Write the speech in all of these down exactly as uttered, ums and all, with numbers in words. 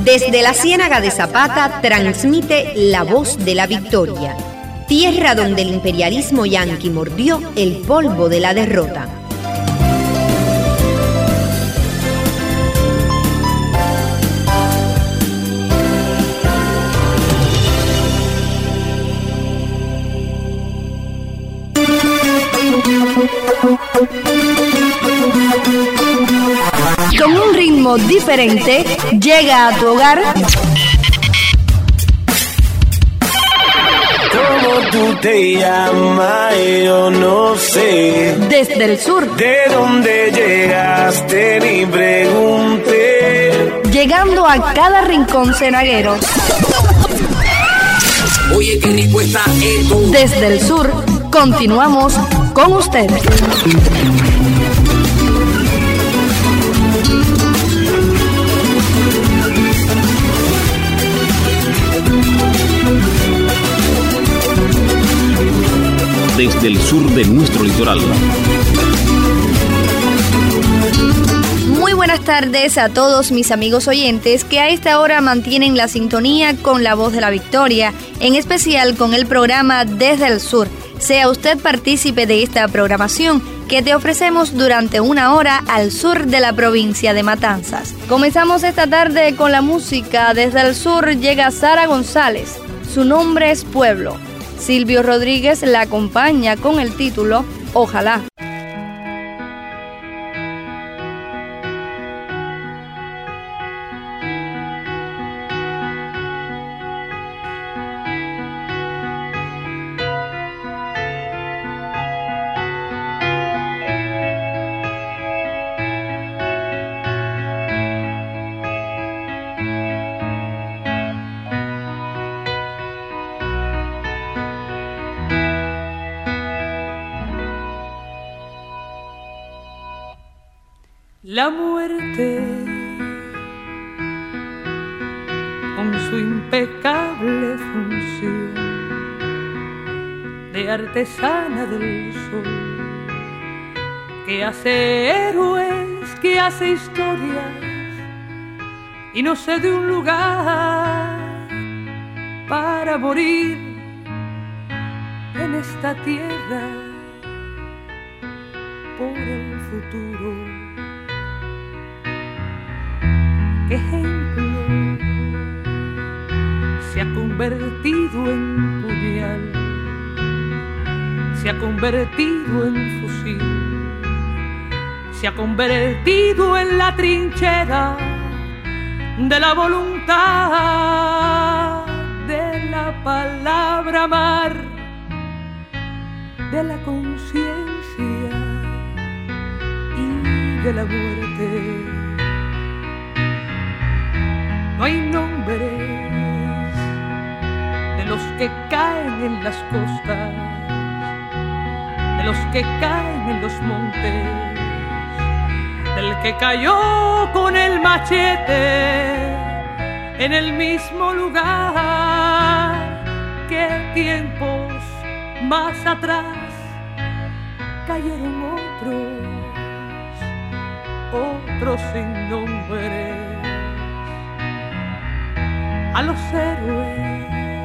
Desde la Ciénaga de Zapata transmite La Voz de la Victoria, tierra donde el imperialismo yanqui mordió el polvo de la derrota. Con un ritmo diferente, llega a tu hogar. ¿Cómo tú te llamas? Yo no sé. Desde el sur. ¿De dónde llegaste? Ni pregunté. Llegando a cada rincón cenaguero. Oye, qué rico está esto. Desde el sur, continuamos con ustedes. Desde el sur de nuestro litoral. Muy buenas tardes a todos mis amigos oyentes que a esta hora mantienen la sintonía con La Voz de la Victoria, en especial con el programa Desde el Sur. Sea usted partícipe de esta programación que te ofrecemos durante una hora al sur de la provincia de Matanzas. Comenzamos esta tarde con la música. Desde el sur llega Sara González. Su nombre es Pueblo. Silvio Rodríguez la acompaña con el título Ojalá. La muerte, con su impecable función de artesana del sol, que hace héroes, que hace historias y no sé de un lugar para morir en esta tierra por el futuro. ¿Qué ejemplo se ha convertido en puñal? Se ha convertido en fusil, se ha convertido en la trinchera de la voluntad, de la palabra amar, de la conciencia y de la muerte. No hay nombres de los que caen en las costas, de los que caen en los montes, del que cayó con el machete en el mismo lugar que tiempos más atrás cayeron otros, otros sin nombre. A los héroes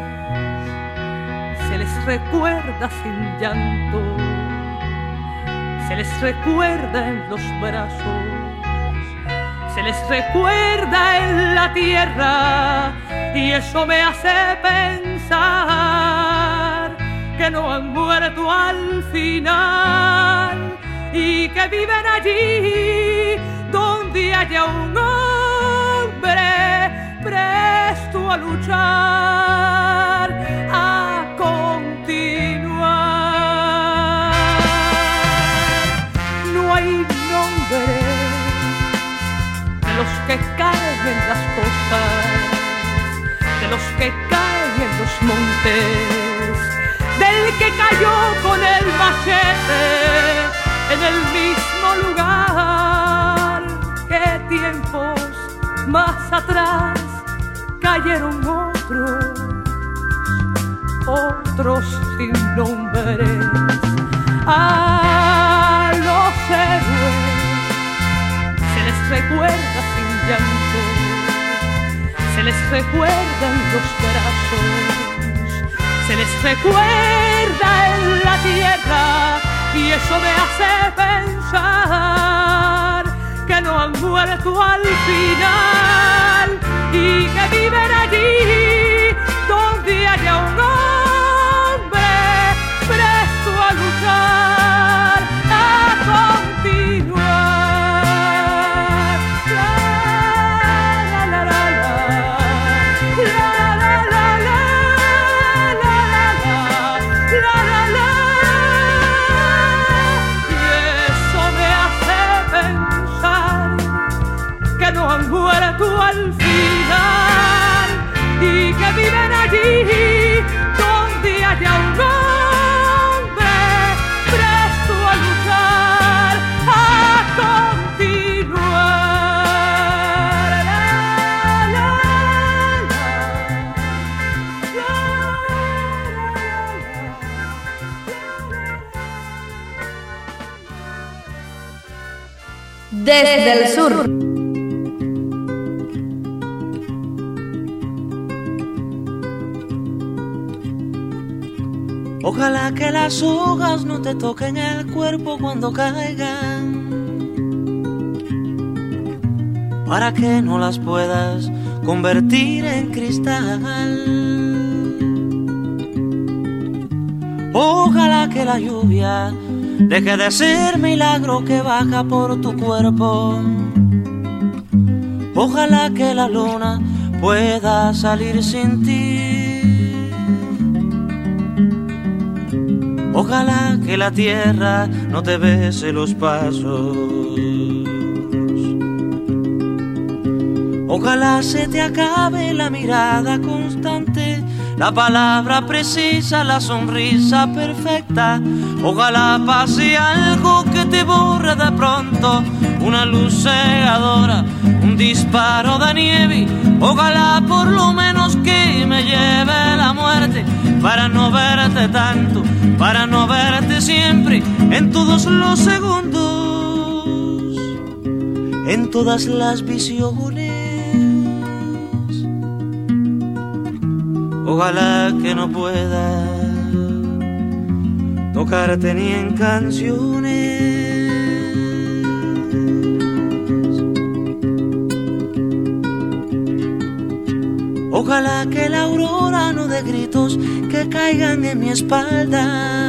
se les recuerda sin llanto, se les recuerda en los brazos, se les recuerda en la tierra, y eso me hace pensar que no han muerto al final y que viven allí donde haya un hombre presto a luchar, a continuar. No hay nombres de los que caen en las costas, de los que caen en los montes, del que cayó con el machete en el mismo lugar que tiempos más atrás cayeron otros, otros sin nombres. A los héroes se les recuerda sin llanto, se les recuerda en los brazos, se les recuerda en la tierra, y eso me hace pensar que no han muerto al final y que viven allí donde haya un hombre presto a luchar, a continuar. La, la, la, la, la, la, la, la, la, la, la, la, la. Y eso me hace pensar que no han muerto al final y que viven allí donde haya un hombre presto a luchar, a continuar. La, la, la, la, la, la. Desde el sur. Ojalá que las hojas no te toquen el cuerpo cuando caigan, para que no las puedas convertir en cristal. Ojalá que la lluvia deje de ser milagro que baja por tu cuerpo. Ojalá que la luna pueda salir sin ti. Ojalá que la tierra no te bese los pasos. Ojalá se te acabe la mirada constante, la palabra precisa, la sonrisa perfecta. Ojalá pase algo que te borre de pronto, una luz cegadora, un disparo de nieve. Ojalá por lo menos que me lleve la muerte, para no verte tanto, para no verte siempre, en todos los segundos, en todas las visiones. Ojalá que no pueda tocarte ni en canciones. Ojalá que la aurora no dé gritos que caigan en mi espalda.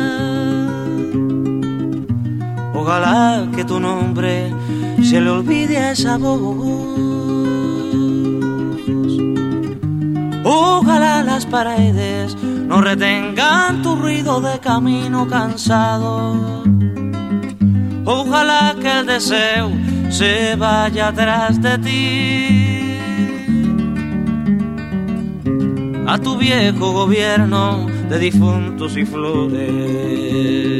Ojalá que tu nombre se le olvide a esa voz. Ojalá las paredes no retengan tu ruido de camino cansado. Ojalá que el deseo se vaya atrás de ti. A tu viejo gobierno de difuntos y flores.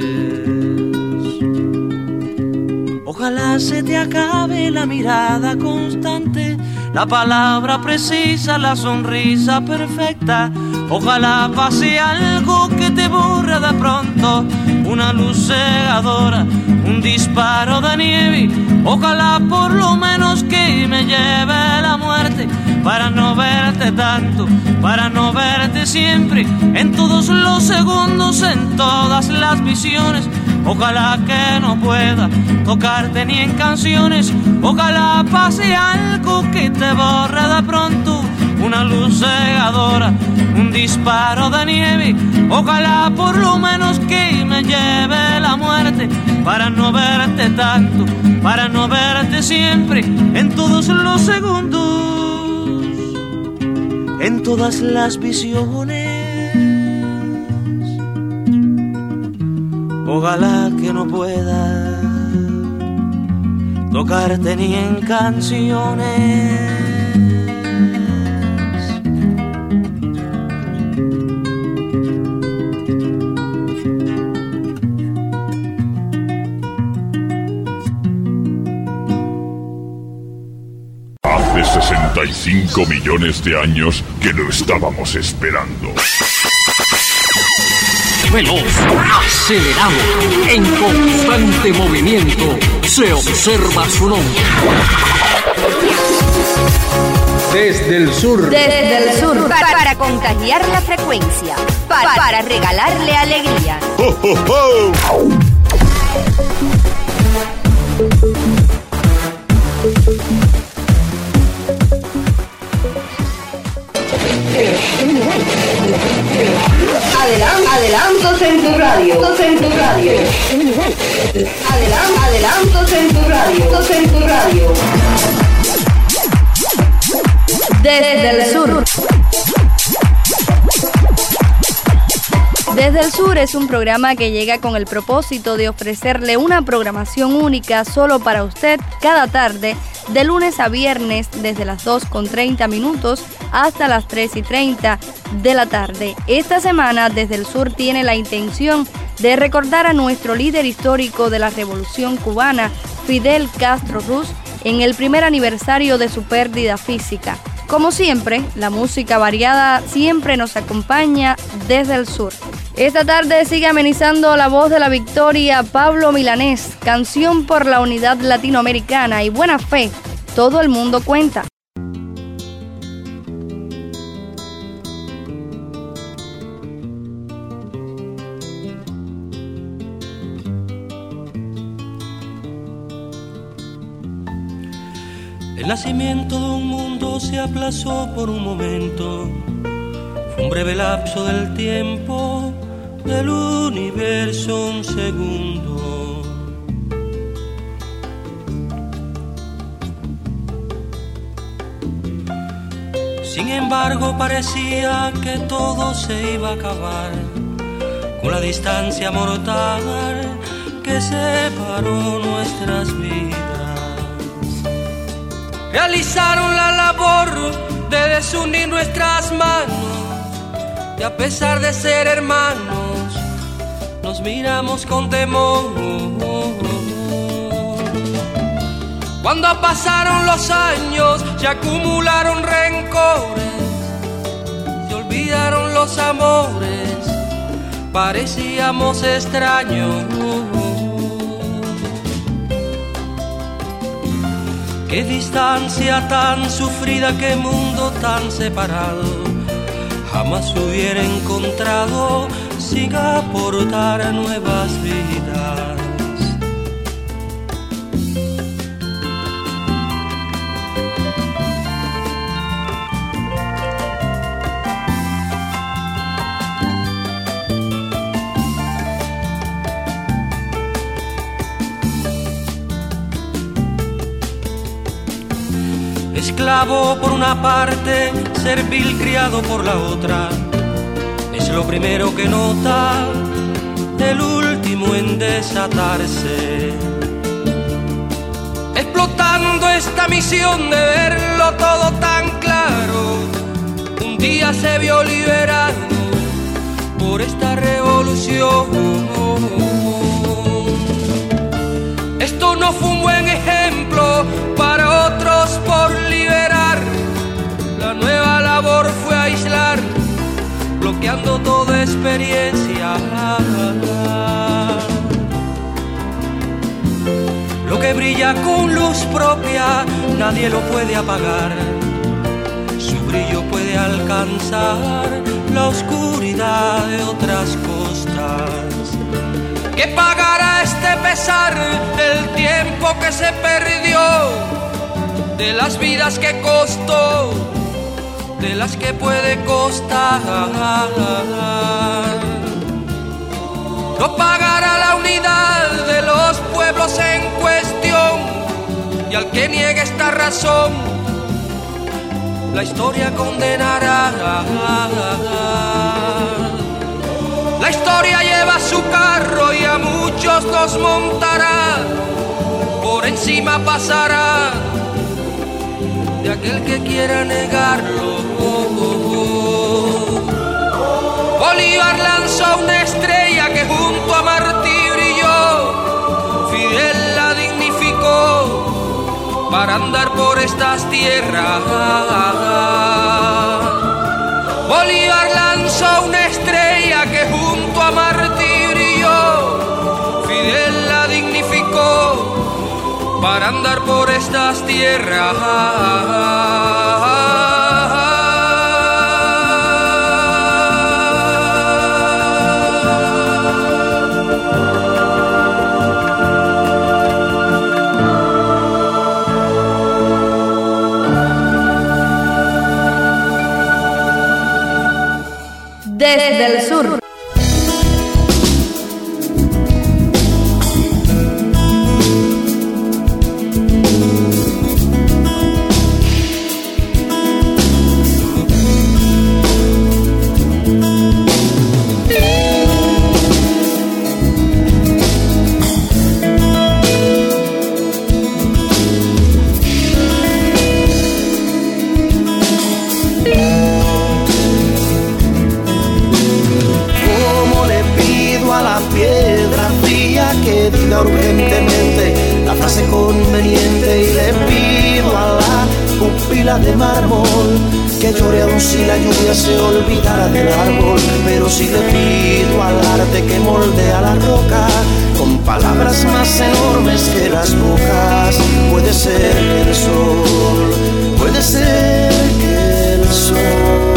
Ojalá se te acabe la mirada constante, la palabra precisa, la sonrisa perfecta. Ojalá pase algo que te borre de pronto, una luz cegadora, un disparo de nieve. Ojalá por lo menos que me lleve la muerte, para no verte tanto, para no verte siempre, en todos los segundos, en todas las visiones. Ojalá que no pueda tocarte ni en canciones. Ojalá pase algo que te borre de pronto, una luz cegadora, un disparo de nieve. Ojalá por lo menos que me lleve la muerte, para no verte tanto, para no verte siempre, en todos los segundos, en todas las visiones. Ojalá que no pueda tocarte ni en canciones. Hace sesenta y cinco millones de años que lo estábamos esperando. Veloz, acelerado, en constante movimiento, se observa su nombre. Desde el sur. Desde el sur. Para, para contagiar la frecuencia. Para, para regalarle alegría. ¡Ho, ho, ho! Adelan- adelantos en tu radio. En tu radio. Adelan- adelantos en tu radio. En tu radio. Desde el sur. Desde el Sur es un programa que llega con el propósito de ofrecerle una programación única solo para usted cada tarde, de lunes a viernes, desde las dos con treinta minutos hasta las tres y treinta de la tarde. Esta semana, Desde el Sur tiene la intención de recordar a nuestro líder histórico de la Revolución Cubana, Fidel Castro Ruz, en el primer aniversario de su pérdida física. Como siempre, la música variada siempre nos acompaña desde el sur. Esta tarde sigue amenizando La Voz de la Victoria Pablo Milanés, canción por la unidad latinoamericana y buena fe. Todo el mundo cuenta. El nacimiento de un mundo se aplazó por un momento. Fue un breve lapso del tiempo, del universo un segundo. Sin embargo, parecía que todo se iba a acabar con la distancia mortal que separó nuestras vidas. Realizaron la labor de desunir nuestras manos, y a pesar de ser hermanos, nos miramos con temor. Cuando pasaron los años, se acumularon rencores, se olvidaron los amores, parecíamos extraños. Qué distancia tan sufrida, qué mundo tan separado, jamás hubiera encontrado sin aportar nuevas vidas. Esclavo por una parte, servil criado por la otra, es lo primero que nota, el último en desatarse. Explotando esta misión de verlo todo tan claro, un día se vio liberado por esta revolución. Esto no fue un buen ejemplo para otros por liberar. La nueva labor fue aislar, bloqueando toda experiencia. Lo que brilla con luz propia, nadie lo puede apagar. Su brillo puede alcanzar la oscuridad de otras costas. ¿Qué pagará este pesar del tiempo que se perdió, de las vidas que costó, de las que puede costar? No pagará la unidad de los pueblos en cuestión, y al que niegue esta razón, la historia condenará. La historia lleva su carro y a muchos nos montará, por encima pasará de aquel que quiera negarlo. Bolívar lanzó una estrella que junto a Martí brilló, Fidel la dignificó para andar por estas tierras. Bolívar lanzó una estrella que junto a Martí brilló, Fidel la dignificó para andar por estas tierras. que diga urgentemente la frase conveniente y le pido a la pupila de mármol que llore aun si la lluvia se olvidara del árbol. Pero si le pido al arte que moldea la roca con palabras más enormes que las bocas, puede ser que el sol, puede ser que el sol.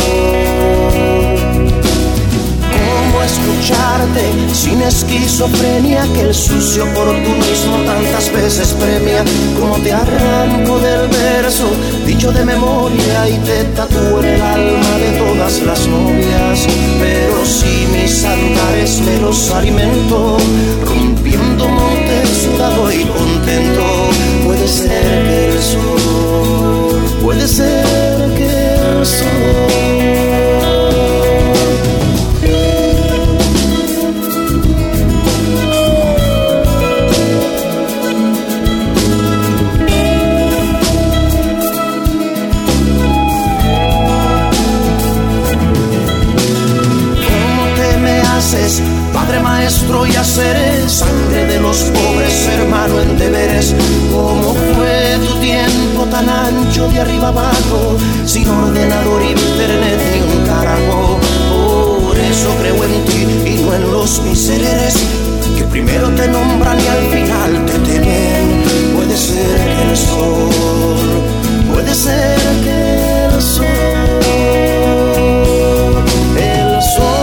¿Cómo escucharte sin esquizofrenia que el sucio oportunismo tantas veces premia? Como te arranco del verso dicho de memoria y te tatúo en el alma de todas las novias. Pero si mis andares me los alimento rompiendo montes sudado y contento, puede ser que el sol, puede ser que el sol. Padre, maestro y haceres, sangre de los pobres, hermano en deberes. ¿Cómo fue tu tiempo tan ancho de arriba abajo, sin ordenador, internet ni un carajo? Por eso creo en ti y no en los misereres que primero te nombran y al final te temen. Puede ser que el sol, puede ser que el sol, el sol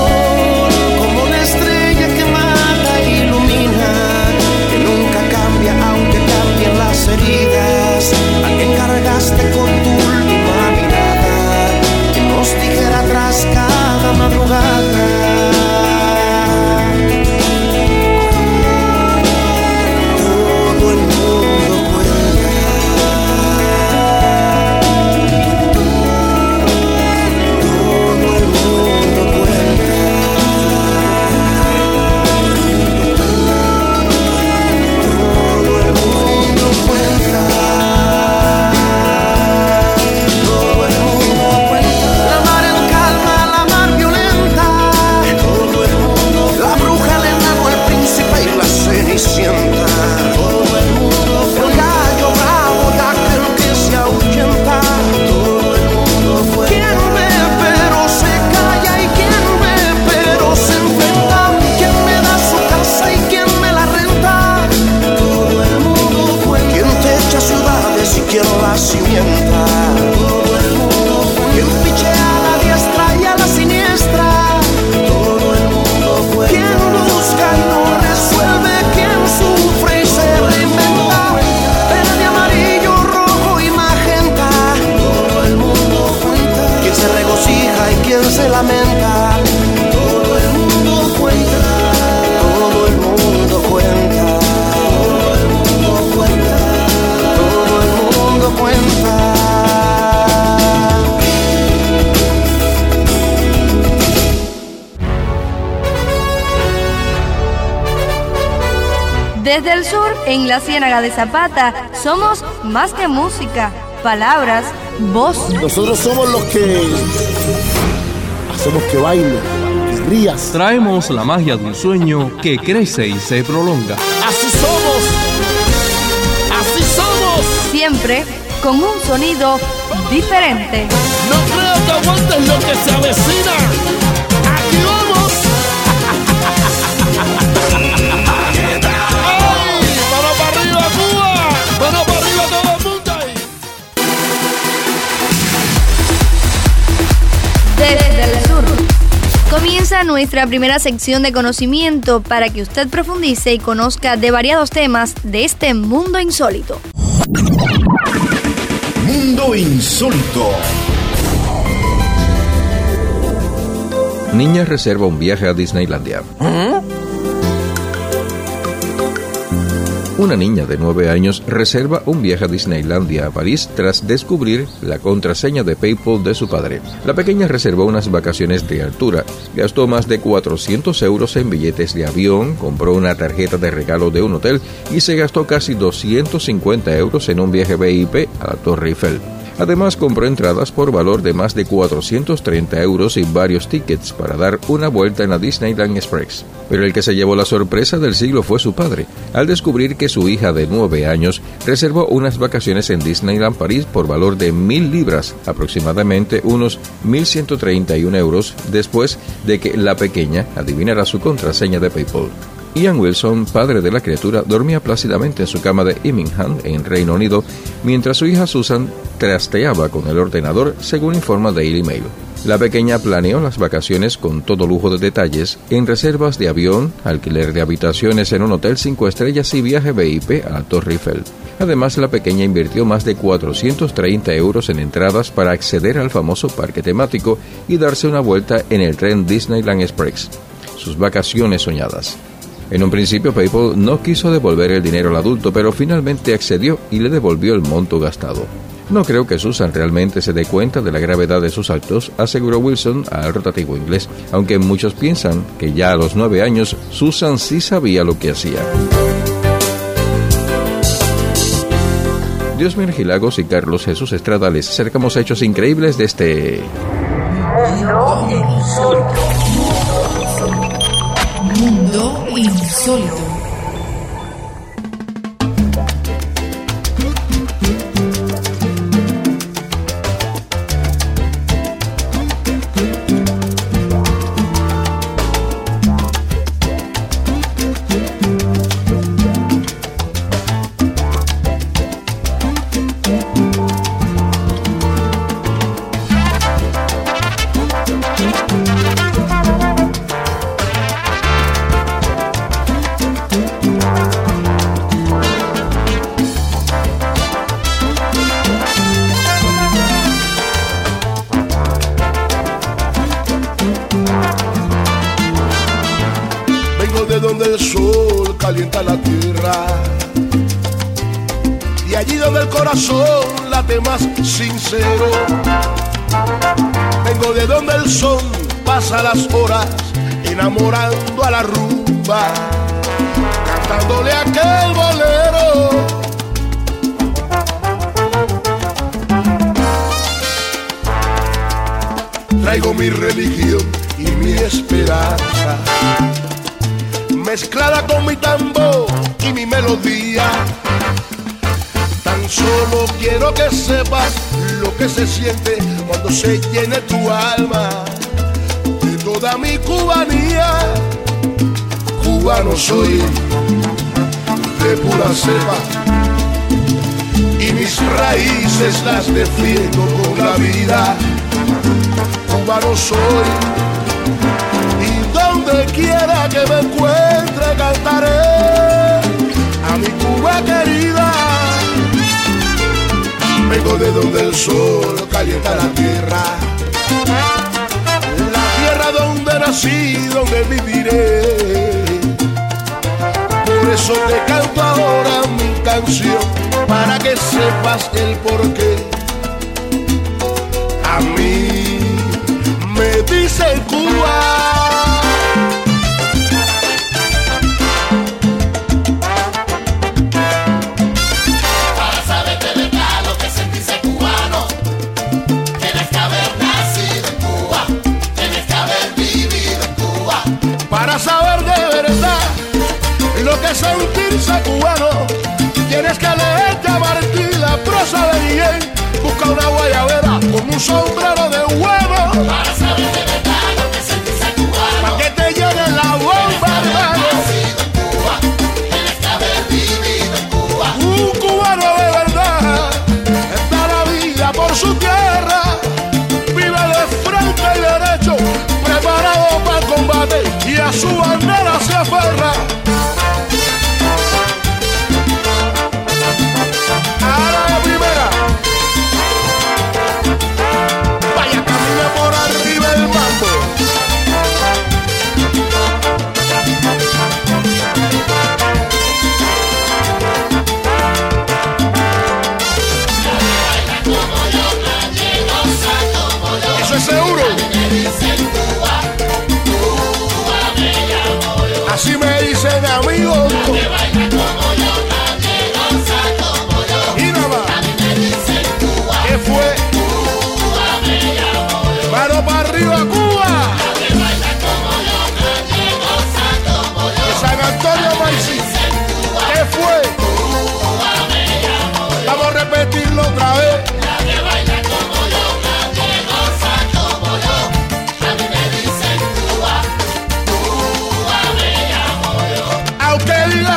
heridas, a quien cargaste con tu última mirada, que nos dijera tras cada madrugada. Todo el mundo cuenta, todo el mundo cuenta, todo el mundo cuenta. Todo el mundo cuenta. La mar en calma, la mar violenta. Todo el mundo. La bruja, el enano, el príncipe y la cenicienta. Todo el mundo. El gallo bravo y aquel que se ahuyenta. Todo el mundo cuenta. Quien ve pero se calla y quien ve pero se enfrenta. Quien me da su casa y quien me la renta. Todo el mundo cuenta. Quien te echa ciudades y quien las cimienta. Todo el mundo cuenta. Quien pichea a la diestra y a la siniestra. Todo el mundo cuenta. Quien busca no resuelve, quien sufre y se reinventa. Verde, amarillo, rojo y magenta. Todo el mundo cuenta. Quien se regocija y quien se lamenta. Todo el mundo cuenta. Todo el mundo cuenta. Todo el mundo cuenta. Todo el mundo cuenta. Desde el sur, en la Ciénaga de Zapata, somos más que música, palabras, voz. Nosotros somos los que hacemos que baile, que rías. Traemos la magia de un sueño que crece y se prolonga. Así somos, así somos. Siempre con un sonido diferente. No creo que aguantes lo que se avecina. Aquí vamos. Desde el sur comienza nuestra primera sección de conocimiento para que usted profundice y conozca de variados temas de este mundo insólito. Mundo insólito. Niña reserva un viaje a Disneylandia. ¿Ah? Una niña de nueve años reserva un viaje a Disneylandia a París tras descubrir la contraseña de PayPal de su padre. La pequeña reservó unas vacaciones de altura, gastó más de cuatrocientos euros en billetes de avión, compró una tarjeta de regalo de un hotel y se gastó casi doscientos cincuenta euros en un viaje V I P a la Torre Eiffel. Además, compró entradas por valor de más de cuatrocientos treinta euros y varios tickets para dar una vuelta en la Disneyland Express. Pero el que se llevó la sorpresa del siglo fue su padre, al descubrir que su hija de nueve años reservó unas vacaciones en Disneyland París por valor de mil libras, aproximadamente unos mil ciento treinta y uno euros, después de que la pequeña adivinara su contraseña de PayPal. Ian Wilson, padre de la criatura, dormía plácidamente en su cama de Immingham, en Reino Unido, mientras su hija Susan trasteaba con el ordenador, según informa Daily Mail. La pequeña planeó las vacaciones con todo lujo de detalles, en reservas de avión, alquiler de habitaciones en un hotel cinco estrellas y viaje V I P a la Torre Eiffel. Además, la pequeña invirtió más de cuatrocientos treinta euros en entradas para acceder al famoso parque temático y darse una vuelta en el tren Disneyland Express. Sus vacaciones soñadas. En un principio, PayPal no quiso devolver el dinero al adulto, pero finalmente accedió y le devolvió el monto gastado. No creo que Susan realmente se dé cuenta de la gravedad de sus actos, aseguró Wilson al rotativo inglés, aunque muchos piensan que ya a los nueve años Susan sí sabía lo que hacía. Dios Mirgilagos y Carlos Jesús Estrada les acercamos a hechos increíbles de este... Mundo Insólito. Mundo Insólito. Donde el sol calienta la tierra y allí donde el corazón late más sincero. Vengo de donde el sol pasa las horas enamorando a la rumba, cantándole aquel bolero. Traigo mi religión y mi esperanza, mezclada con mi tambor y mi melodía. Tan solo quiero que sepas lo que se siente cuando se llene tu alma de toda mi cubanía. Cubano soy de pura cepa y mis raíces las defiendo con la vida. Cubano soy y donde quiera que me encuentre cantaré a mi Cuba querida. Vengo de donde el sol calienta la tierra, la tierra donde nací, donde viviré. Por eso te canto ahora mi canción, para que sepas el porqué. A mí me dicen Cuba. Para saber de verdad lo que es sentirse cubano, tienes que leerte a Martí la prosa de Guillén. Busca una guayabera con un sombrero de huevo, para saber de verdad lo que es sentirse cubano, para que te llene la bomba, hermano. Tienes que haber vivido en Cuba. Un cubano de verdad da la vida por su tierra, vive de frente y derecho, preparado para el combate y a su bandera se aferra. A la primera, vaya camina por arriba el mambo.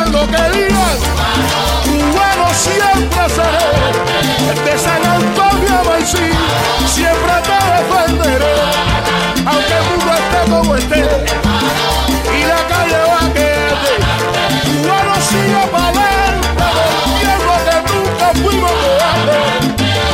digan lo que digan, cubano siempre seré. De San Antonio a Maicí, siempre te defenderé. Aunque el mundo esté como esté y la calle va a quedarte, cubano sigue para adelante, volviendo que nunca fuimos cobardes.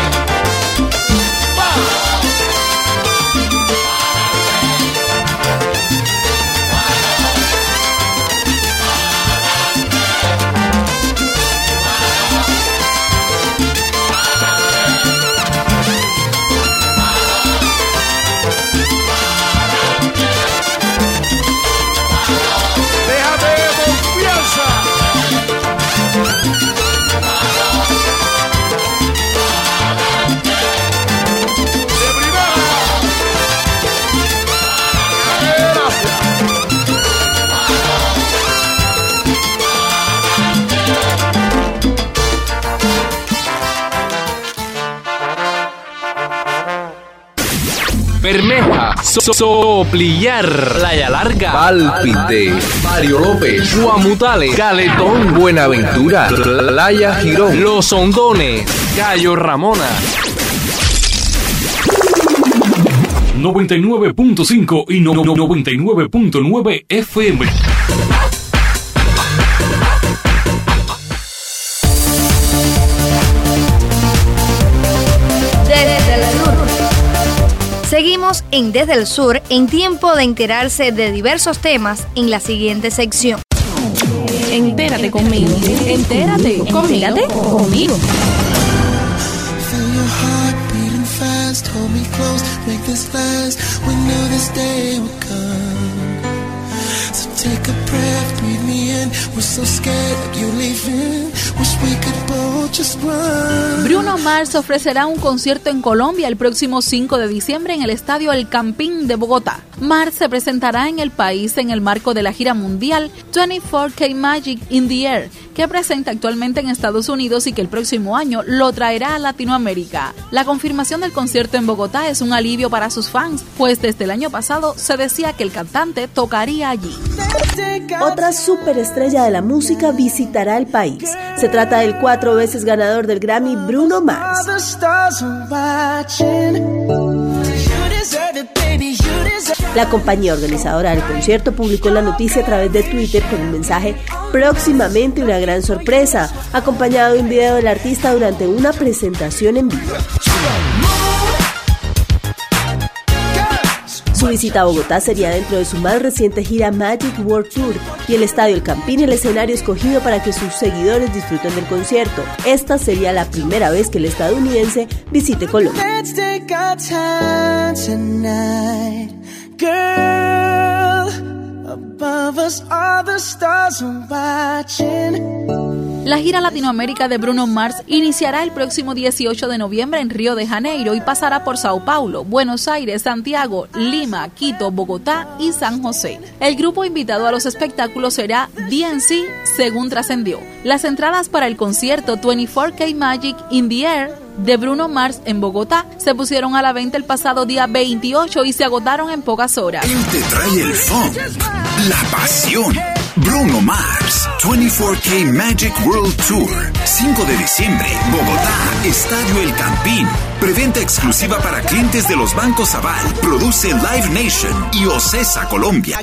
Bermeja, so Soplillar, Playa Larga, Pálpite, Mario López, Guamutales, Caletón, Buenaventura, Playa Girón, Los Hondones, Cayo Ramona. noventa y nueve punto cinco y no, no, noventa y nueve punto nueve F M. Desde el sur. Seguimos en Desde el Sur, en tiempo de enterarse de diversos temas en la siguiente sección. Entérate conmigo. Entérate conmigo. Entérate conmigo. Hold me close, make this last. We knew this day would come. So take a breath, breathe me in. We're so scared of you leaving. Wish we could both just run. Bruno Mars ofrecerá un concierto en Colombia el próximo cinco de diciembre en el estadio El Campín de Bogotá. Mars se presentará en el país en el marco de la gira mundial veinticuatro K Magic in the Air, que presenta actualmente en Estados Unidos y que el próximo año lo traerá a Latinoamérica. La confirmación del concierto en Bogotá es un alivio para sus fans, pues desde el año pasado se decía que el cantante tocaría allí. Otra superestrella de la música visitará el país. Se trata del cuatro veces ganador del Grammy, Bruno Mars. La compañía organizadora del concierto publicó la noticia a través de Twitter con un mensaje: próximamente una gran sorpresa, acompañado de un video del artista durante una presentación en vivo. Su visita a Bogotá sería dentro de su más reciente gira Magic World Tour y el estadio El Campín el escenario escogido para que sus seguidores disfruten del concierto. Esta sería la primera vez que el estadounidense visite Colombia. La gira Latinoamérica de Bruno Mars iniciará el próximo dieciocho de noviembre en Río de Janeiro y pasará por Sao Paulo, Buenos Aires, Santiago, Lima, Quito, Bogotá y San José. El grupo invitado a los espectáculos será D N C, según trascendió. Las entradas para el concierto veinticuatro K Magic in the Air de Bruno Mars en Bogotá se pusieron a la venta el pasado día veintiocho y se agotaron en pocas horas. Él te trae el funk, la pasión. Bruno Mars, veinticuatro K Magic World Tour, cinco de diciembre, Bogotá, Estadio El Campín. Preventa exclusiva para clientes de los bancos Aval. Produce Live Nation y Ocesa Colombia.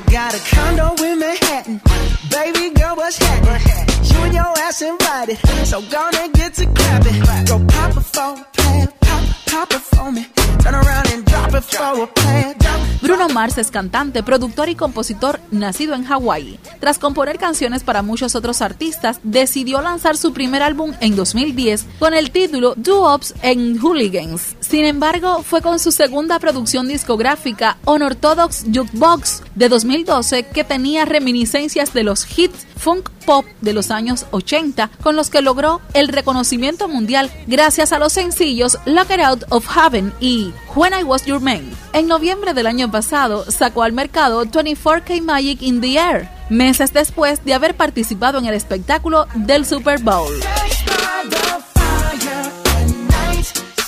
Bruno Mars es cantante, productor y compositor nacido en Hawái. Tras componer canciones para muchos otros artistas, decidió lanzar su primer álbum en dos mil diez con el título Doo-Wops and Hooligans. Sin embargo, fue con su segunda producción discográfica, Unorthodox Jukebox, de dos mil doce, que tenía reminiscencias de los hits funk pop de los años ochenta, con los que logró el reconocimiento mundial gracias a los sencillos Lock It Out of Heaven y When I Was Your Man. En noviembre del año pasado sacó al mercado veinticuatro K Magic in the Air, meses después de haber participado en el espectáculo del Super Bowl.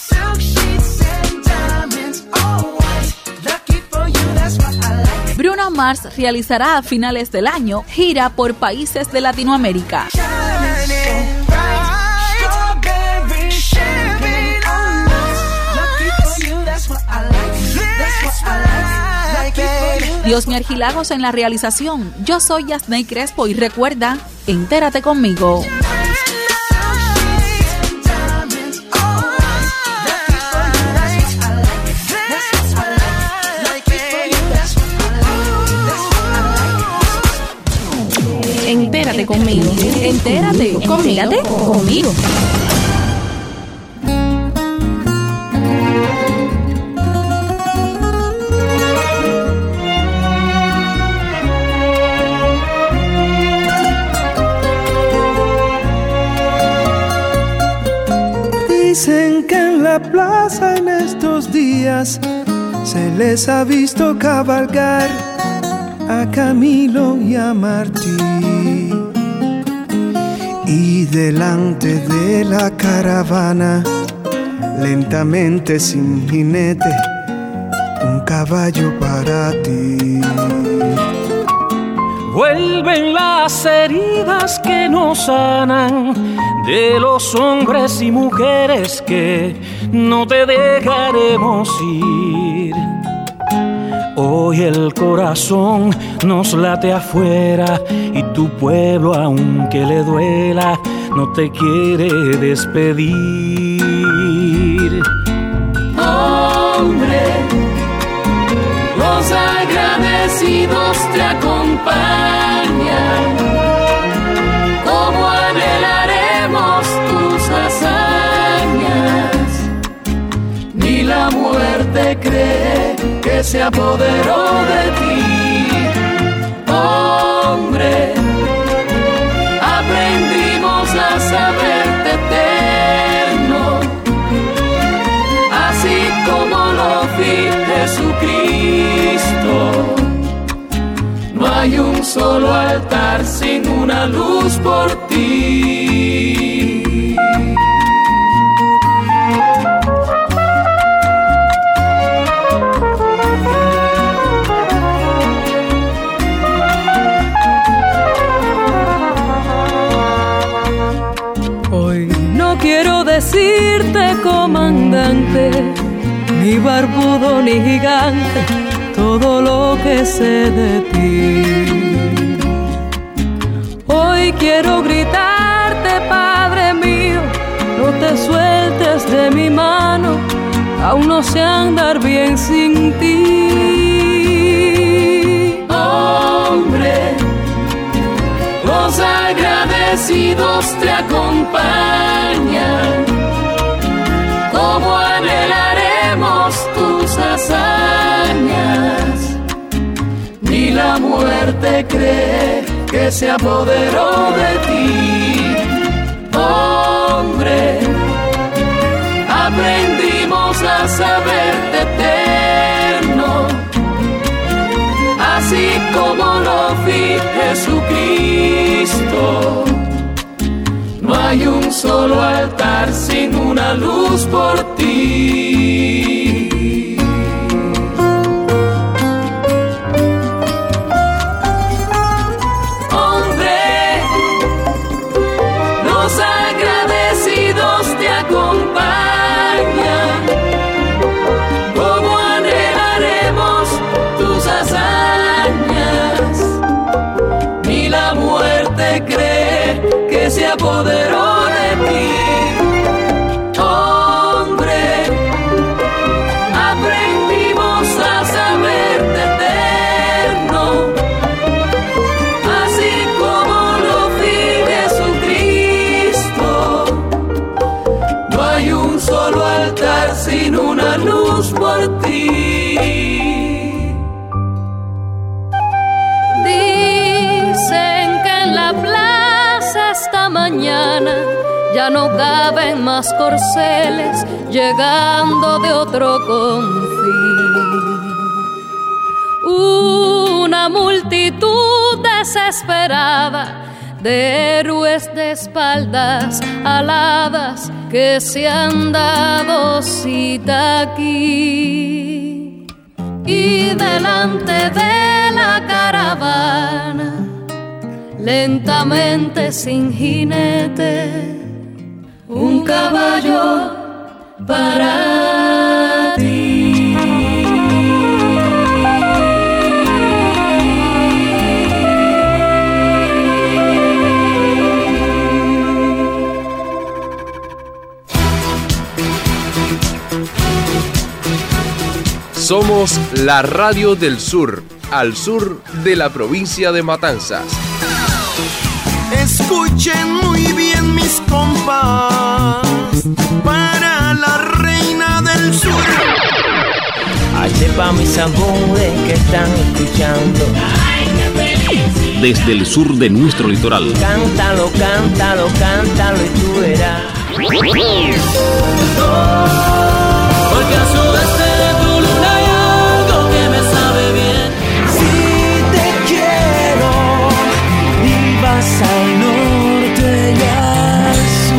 Bruno Mars realizará a finales del año gira por países de Latinoamérica. Diosmi Archilagos en la realización. Yo soy Yasney Crespo y recuerda, entérate conmigo. Entérate conmigo. Entérate conmigo. Entérate conmigo. Dicen que en la plaza en estos días se les ha visto cabalgar a Camilo y a Martí, y delante de la caravana, lentamente sin jinete, un caballo para ti. Vuelven las heridas que nos sanan de los hombres y mujeres que no te dejaremos ir. Hoy el corazón nos late afuera y tu pueblo, aunque le duela, no te quiere despedir. Hombre, los agradecidos te acompañan, como anhelaremos tus hazañas. Ni la muerte cree que se apoderó de ti. Hombre, aprendimos a saberte eterno, así como lo vi Jesucristo. No hay un solo altar sin una luz por ti. Hoy no quiero decirte comandante, ni barbudo ni gigante, todo lo que sé de ti. Hoy quiero gritarte, Padre mío, no te sueltes de mi mano, aún no sé andar bien sin ti. Hombre, los agradecidos te acompañan, como anhelaremos tus hazañas. Ni la muerte cree que se apoderó de ti. Hombre, aprendimos a saberte eterno, así como lo vi Jesucristo. No hay un solo altar sin una luz por ti. Hombre, los agradecidos te acompañan, como anhelaremos tus hazañas. Ni la muerte cree que se apoderó de ti. Hombre, aprendimos a saberte eterno, así como lo vi Jesucristo. No hay un solo altar sin una luz por ti. Dicen que en la plaza esta mañana ya no caben más corceles llegando de otro confín. Una multitud desesperada de héroes de espaldas aladas que se han dado cita aquí. y delante de la caravana, lentamente sin jinete, un caballo para ti. Somos la radio del sur, al sur de la provincia de Matanzas. Escuchen muy bien mis compas, para la reina del sur. Este pa' mis amores que están escuchando. Desde el sur de nuestro litoral. Cántalo, cántalo, cántalo y tú verás. Porque a sudeste de tu luna hay algo que me sabe bien. Si te quiero y vas al norte y al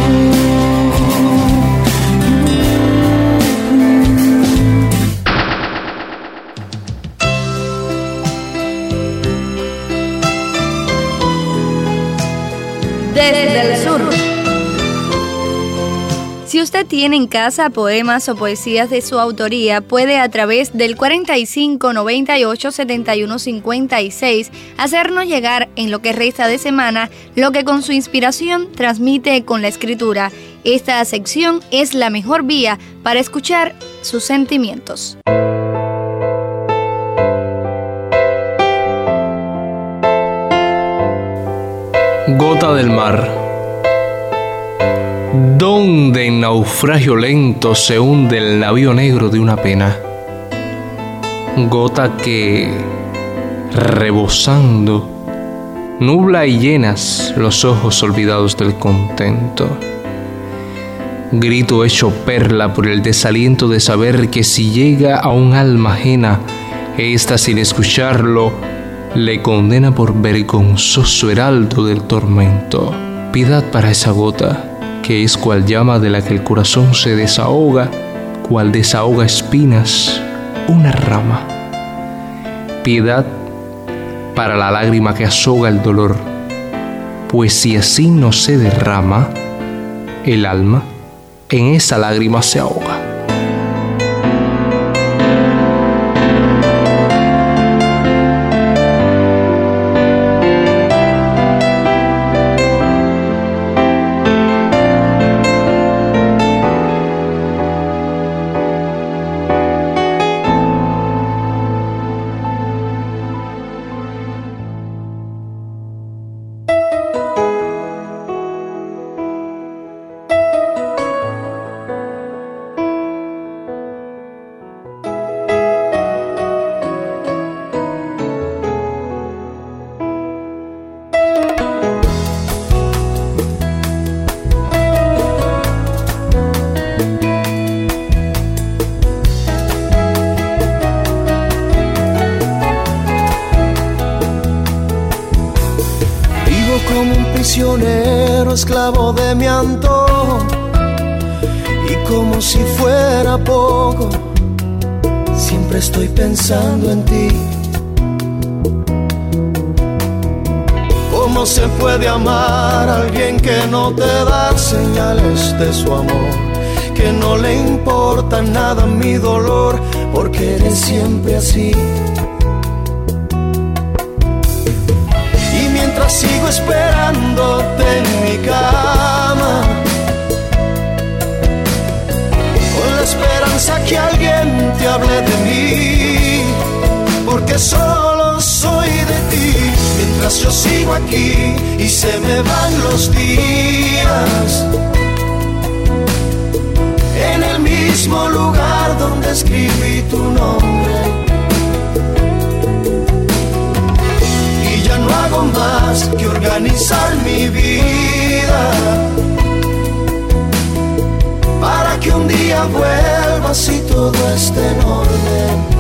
sur. Desde el sur. Si usted tiene en casa poemas o poesías de su autoría, puede a través del cuarenta y cinco noventa y ocho setenta y uno cincuenta y seis hacernos llegar en lo que resta de semana lo que con su inspiración transmite con la escritura. Esta sección es la mejor vía para escuchar sus sentimientos. Gota del mar, donde en naufragio lento se hunde el navío negro de una pena. Gota que, rebosando, nubla y llenas los ojos olvidados del contento. Grito hecho perla por el desaliento de saber que si llega a un alma ajena, ésta sin escucharlo, le condena por vergonzoso heraldo del tormento. Piedad para esa gota, que es cual llama de la que el corazón se desahoga, cual desahoga espinas una rama. Piedad para la lágrima que asoga el dolor, pues si así no se derrama, el alma en esa lágrima se ahoga. Esclavo de mi antojo, y como si fuera poco, siempre estoy pensando en ti. ¿Cómo se puede amar a alguien que no te da señales de su amor? Que no le importa nada mi dolor, porque eres siempre así. Mientras sigo esperándote en mi cama, con la esperanza que alguien te hable de mí, porque solo soy de ti. Mientras yo sigo aquí y se me van los días, en el mismo lugar donde escribí tu nombre, no hago más que organizar mi vida para que un día vuelvas y todo esté en orden.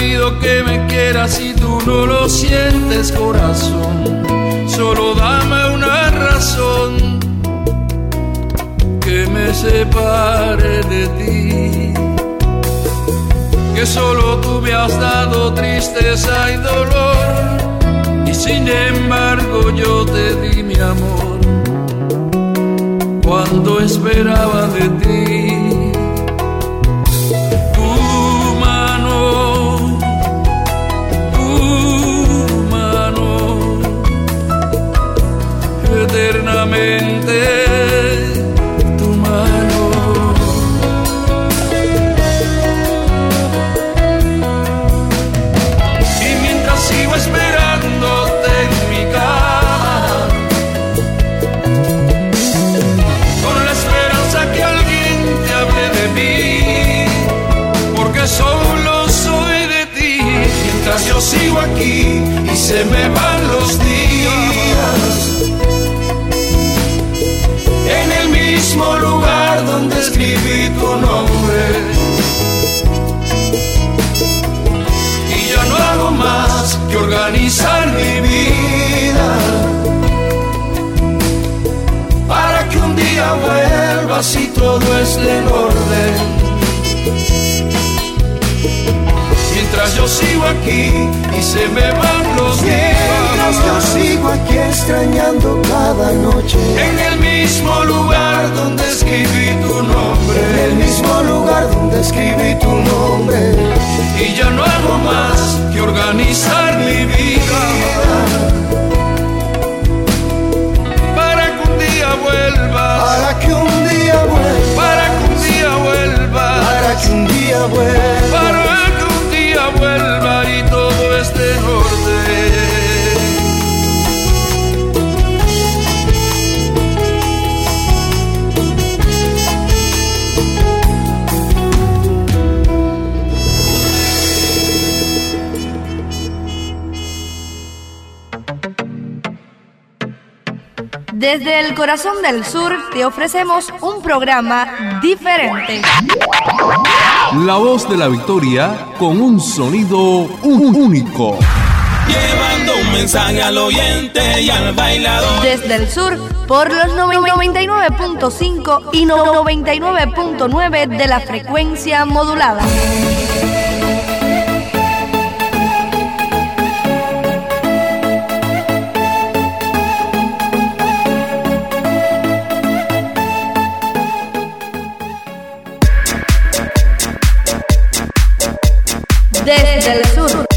pido que me quieras si tú no lo sientes, corazón. Solo dame una razón que me separe de ti. Que solo tú me has dado tristeza y dolor, y sin embargo yo te di mi amor cuando esperaba de ti. Tu mano, tu mano, eternamente tu mano. Y mientras sigo esperándote en mi cama, con la esperanza que alguien te hable de mí, porque solo soy de ti. Mientras yo sigo aquí y se me van los días, en el mismo lugar donde escribí tu nombre, y ya no hago más que organizar mi vida para que un día vuelvas y todo esté en orden. Mientras yo sigo aquí y se me van los días, mientras yo sigo aquí extrañando cada noche, en el mismo lugar donde escribí tu nombre, en el mismo lugar donde escribí tu nombre, y ya no hago más que organizar mi vida para que un día vuelvas, para que un día vuelvas, para que un día vuelvas, para que un día vuelvas, para vuelva y todo esté en orden. Desde el corazón del sur te ofrecemos un programa diferente. La voz de la victoria con un sonido único. Llevando un mensaje al oyente y al bailador. Desde el sur, por los noventa y nueve punto cinco y noventa y nueve punto nueve de la frecuencia modulada. Desde el sur.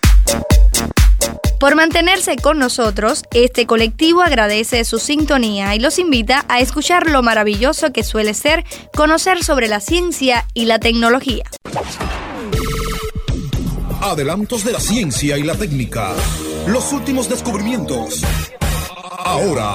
Por mantenerse con nosotros, este colectivo agradece su sintonía y los invita a escuchar lo maravilloso que suele ser conocer sobre la ciencia y la tecnología. Adelantos de la ciencia y la técnica. Los últimos descubrimientos. Ahora.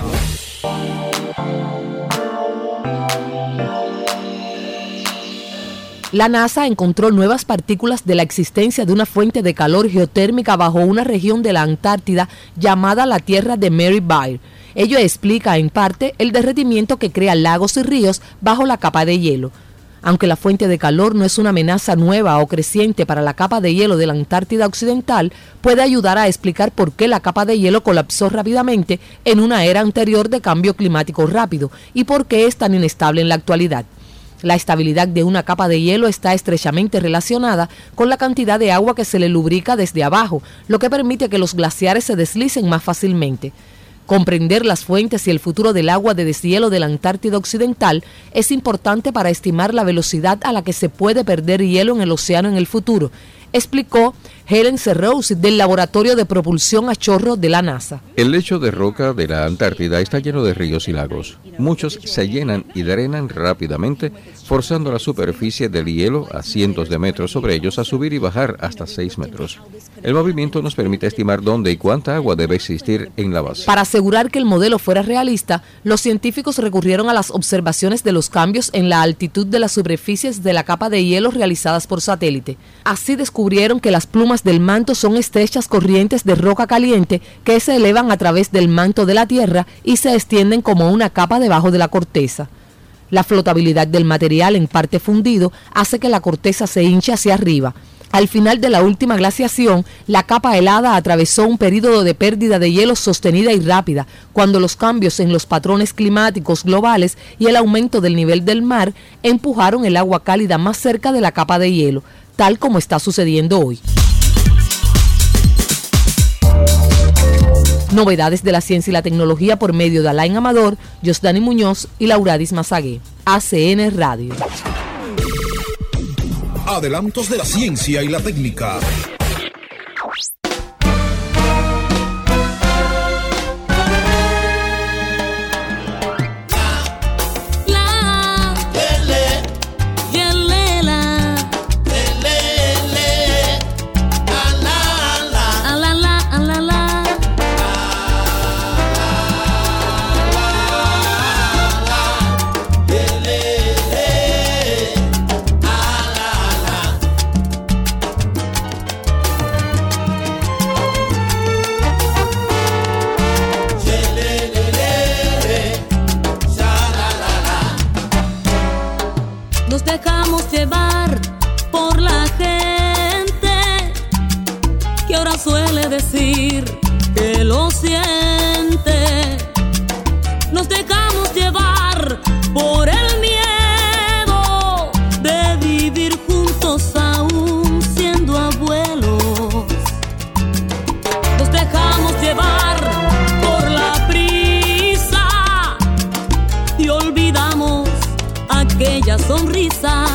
La NASA encontró nuevas partículas de la existencia de una fuente de calor geotérmica bajo una región de la Antártida llamada la Tierra de Mary Baird. Ello explica en parte el derretimiento que crea lagos y ríos bajo la capa de hielo. Aunque la fuente de calor no es una amenaza nueva o creciente para la capa de hielo de la Antártida Occidental, puede ayudar a explicar por qué la capa de hielo colapsó rápidamente en una era anterior de cambio climático rápido y por qué es tan inestable en la actualidad. La estabilidad de una capa de hielo está estrechamente relacionada con la cantidad de agua que se le lubrica desde abajo, lo que permite que los glaciares se deslicen más fácilmente. Comprender las fuentes y el futuro del agua de deshielo de la Antártida Occidental es importante para estimar la velocidad a la que se puede perder hielo en el océano en el futuro, explicó Helen Serrose del Laboratorio de Propulsión a Chorro de la NASA. El lecho de roca de la Antártida está lleno de ríos y lagos. Muchos se llenan y drenan rápidamente, forzando la superficie del hielo a cientos de metros sobre ellos a subir y bajar hasta seis metros. El movimiento nos permite estimar dónde y cuánta agua debe existir en la base. Para asegurar que el modelo fuera realista, los científicos recurrieron a las observaciones de los cambios en la altitud de las superficies de la capa de hielo realizadas por satélite. Así descubrieron que las plumas del manto son estrechas corrientes de roca caliente que se elevan a través del manto de la Tierra y se extienden como una capa debajo de la corteza. La flotabilidad del material en parte fundido hace que la corteza se hinche hacia arriba. Al final de la última glaciación, la capa helada atravesó un período de pérdida de hielo sostenida y rápida, cuando los cambios en los patrones climáticos globales y el aumento del nivel del mar empujaron el agua cálida más cerca de la capa de hielo, tal como está sucediendo hoy. Novedades de la ciencia y la tecnología por medio de Alain Amador, Josdani Muñoz y Lauradis Mazagué. A C N Radio. Adelantos de la ciencia y la técnica. Llevar por la gente que ahora suele decir que lo siente. Nos dejamos llevar por el miedo de vivir juntos aún siendo abuelos. Nos dejamos llevar por la prisa y olvidamos aquella sonrisa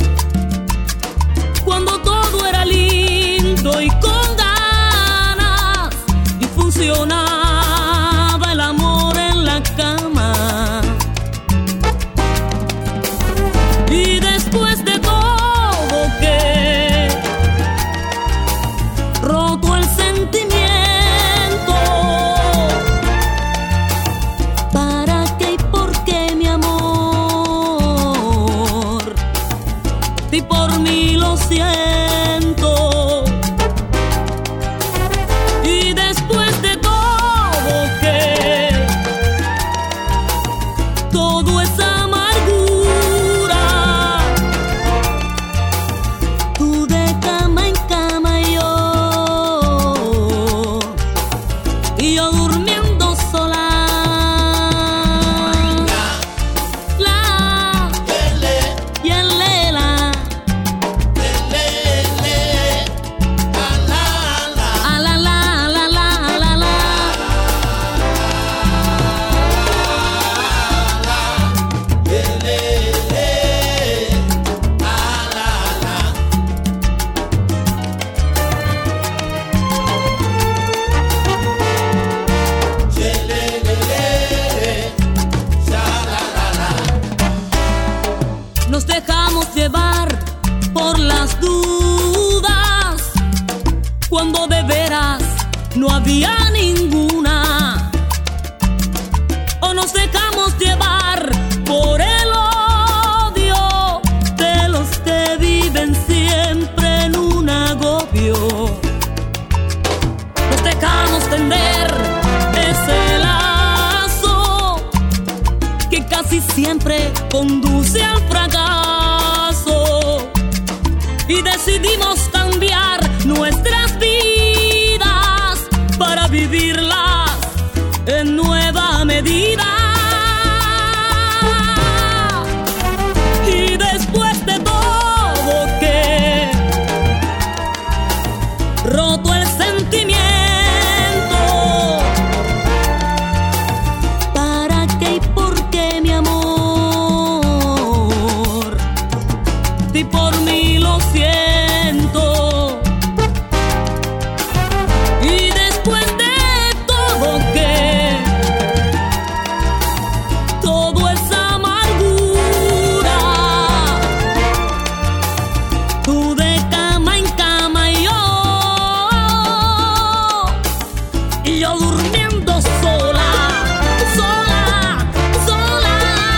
cuando todo era lindo y con ganas y funcionaba el amor en la cama. Y después de todo que roto el sentimiento, ¿para qué y por qué, mi amor? Y por mí lo siento. Y después de todo que todo es amargura, tú de cama en cama y yo, y yo durmiendo sola. La, y el lela. Nos dejamos llevar por las dudas cuando de veras no había ninguna. O nos dejamos llevar por el odio de los que viven siempre en un agobio. Nos dejamos tender ese lazo que casi siempre conduce al fracaso, y decidimos cambiar nuestras vidas para vivirlas en nueva medida. Y después de todo que roto el sentimiento, ¿para qué y por qué, mi amor? Y por mí lo siento. Y después de todo que todo es amargura, tú de cama en cama y yo, y yo durmiendo sola, sola, sola.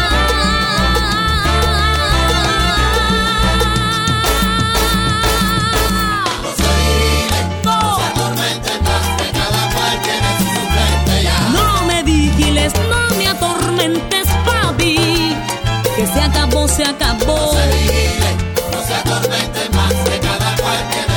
No se vigilen, no se atormenten más, que cada cual tiene su suplente ya. No me vigiles, no me atormentes, papi, que se acabó, se acabó. No se vigilen, no se atormenten más, que cada cual tiene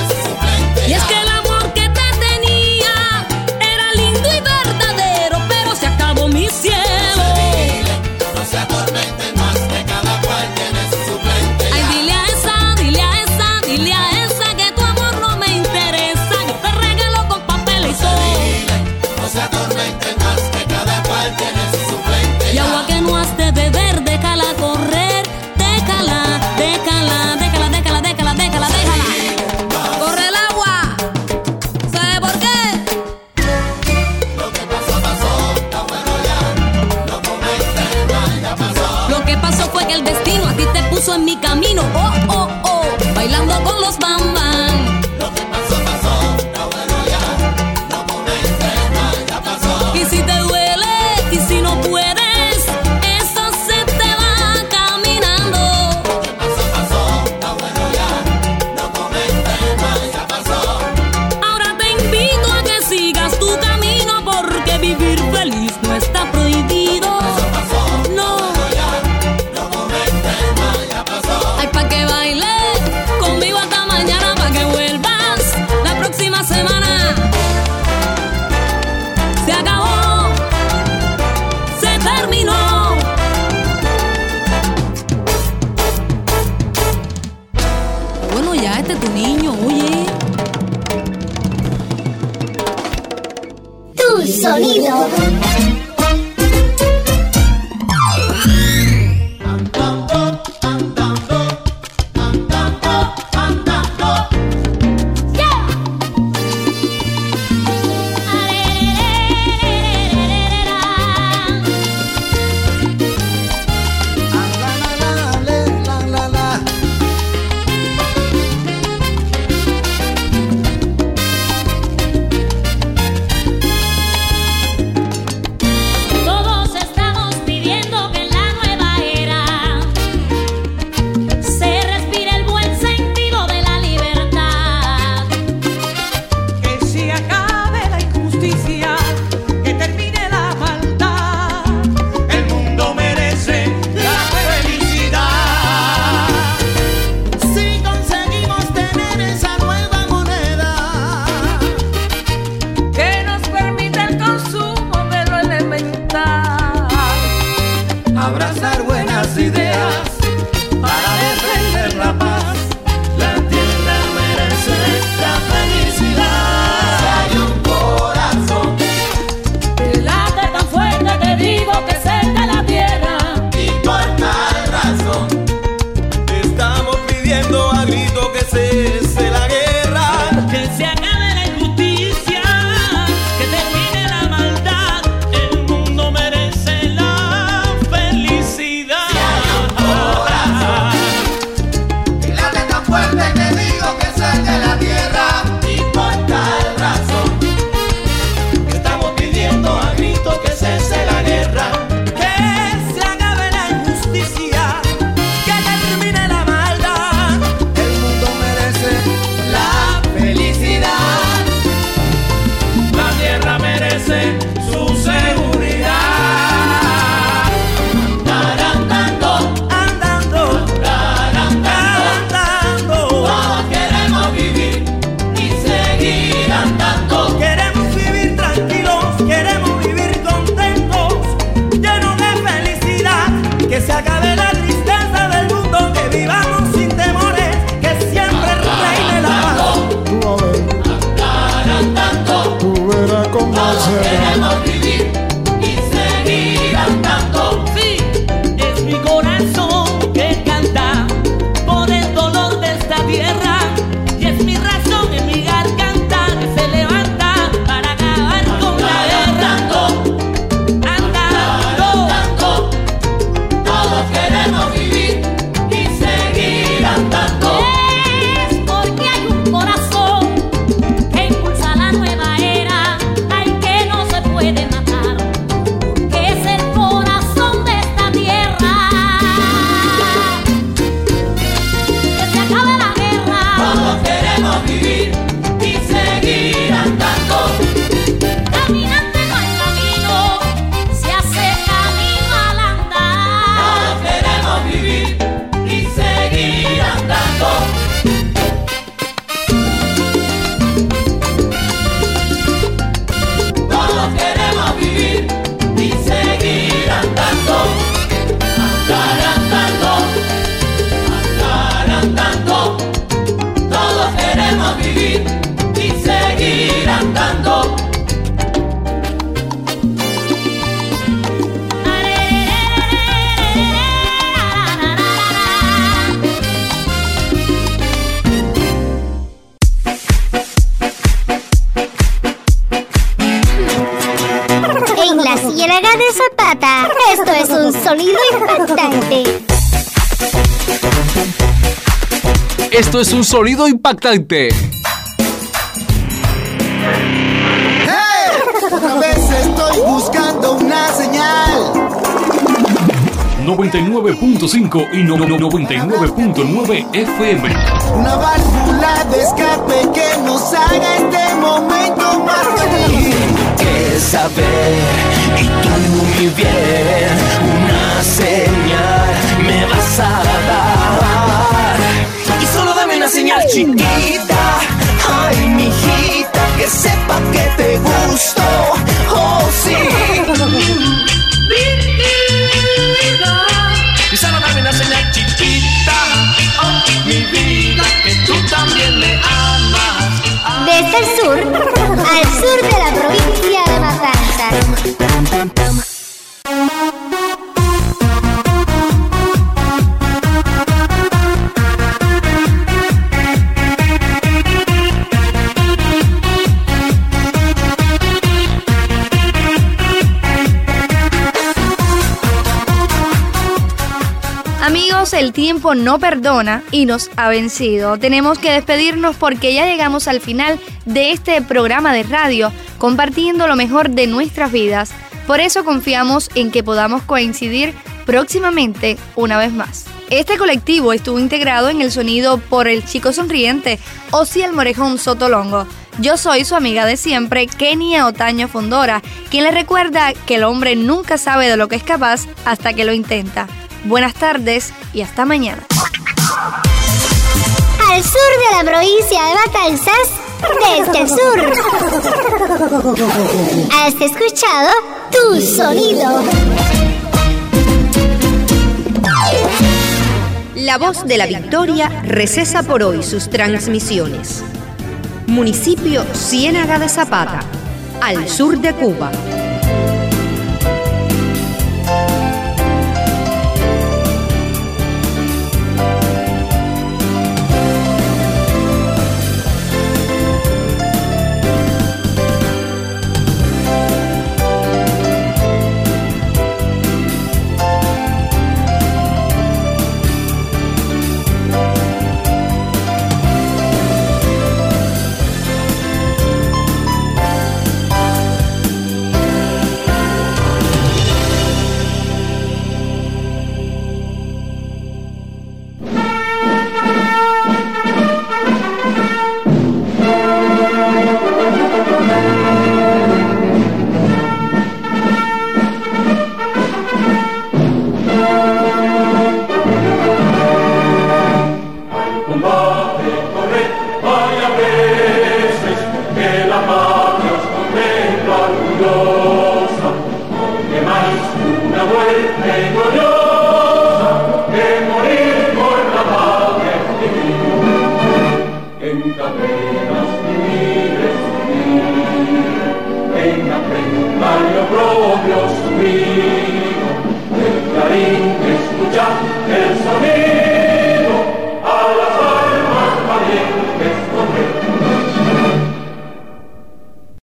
puso en mi camino, oh, oh, oh, bailando con los bambán. Lo que pasó, pasó, está bueno ya, no comentes más, ya pasó. Y si te duele, y si no puedes, eso se te va caminando. Lo que pasó, pasó, está bueno ya, no comentes más, ya pasó. Ahora te invito a que sigas tu camino, porque vivir feliz no está prohibido. Eso pasó, no. Está bueno ya, no comentes más, ya pasó. Ay, pa' que baile conmigo hasta mañana, pa' que vuelvas la próxima semana. Se acabó, se terminó. Bueno, ya este es tu niño, oye. Tu sonido. Todos estamos pidiendo que en la nueva era se respire el buen sentido de la libertad. Que se acabe la injusticia, que termine la maldad. El mundo merece la felicidad. Si conseguimos tener esa nueva moneda Que nos permita el consumo de lo elemental. abrazar buenas ideas para defender la paz, la tierra merece la felicidad. Si hay un corazón Que late tan fuerte, te digo que cerca la tierra. y por tal razón estamos pidiendo a grito que cese la guerra. Que se acabe la injusticia, que termine la maldad. El mundo merece la felicidad. Si hay un corazón que late tan fuerte, te digo que cese la tierra. Y por tal razón estamos pidiendo a grito que cese la guerra. Que se acabe la injusticia, que termine la maldad. El mundo merece la felicidad. La tierra merece su seguridad. Andando, andando, andando. Todos queremos vivir y seguir andando. Queremos vivir tranquilos, queremos vivir contentos, llenos de felicidad. Que se acabe la tristeza del mundo, que vivamos sin temores, que siempre reine la paz. Andando, Tú verás cómo todos será. queremos vivir y seguir andando. Sí, es mi corazón que canta por el dolor de esta tierra. Y es mi razón en mi garganta que se levanta para acabar con la guerra. Andando, Andando, andando, todos queremos vivir y seguir andando. es porque hay un corazón que impulsa la nueva era. Ay, que no se puede matar, porque es el corazón de esta tierra. Que se acabe la guerra. Todos queremos vivir y seguir andando. Caminante no hay camino, se hace camino al andar. Todos queremos vivir y seguir andando. Todos queremos vivir y seguir andando. Andar andando, andar andando. Todos queremos vivir y seguir andando. En la Ciénaga de Zapata, esto es un sonido impactante. Esto es un sonido impactante. ¡Hey! Otra vez estoy buscando una señal. noventa y nueve punto cinco y no, no, noventa y nueve punto nueve F M. Una válvula de escape que nos haga este momento más feliz. Que saber y tú mi bien, una señal me vas a dar. Y solo dame una señal chiquita, ay mijita, que sepa que te gusto, oh sí. Y solo dame una señal chiquita, oh mi vida, que tú también me amas. Desde el sur, al sur de la provincia de Matanzas. Amigos, el tiempo no perdona y nos ha vencido. Tenemos que despedirnos porque ya llegamos al final de este programa de radio, compartiendo lo mejor de nuestras vidas. Por eso confiamos en que podamos coincidir próximamente una vez más. Este colectivo estuvo integrado en el sonido por el chico sonriente, Osiel Morejón Sotolongo. Yo soy su amiga de siempre, Kenia Otaño Fondora, quien le recuerda que el hombre nunca sabe de lo que es capaz hasta que lo intenta. Buenas tardes y hasta mañana. Al sur de la provincia de Matanzas, desde el sur. Has escuchado Tu Sonido. La Voz de la Victoria recesa por hoy sus transmisiones. Municipio Ciénaga de Zapata, al sur de Cuba.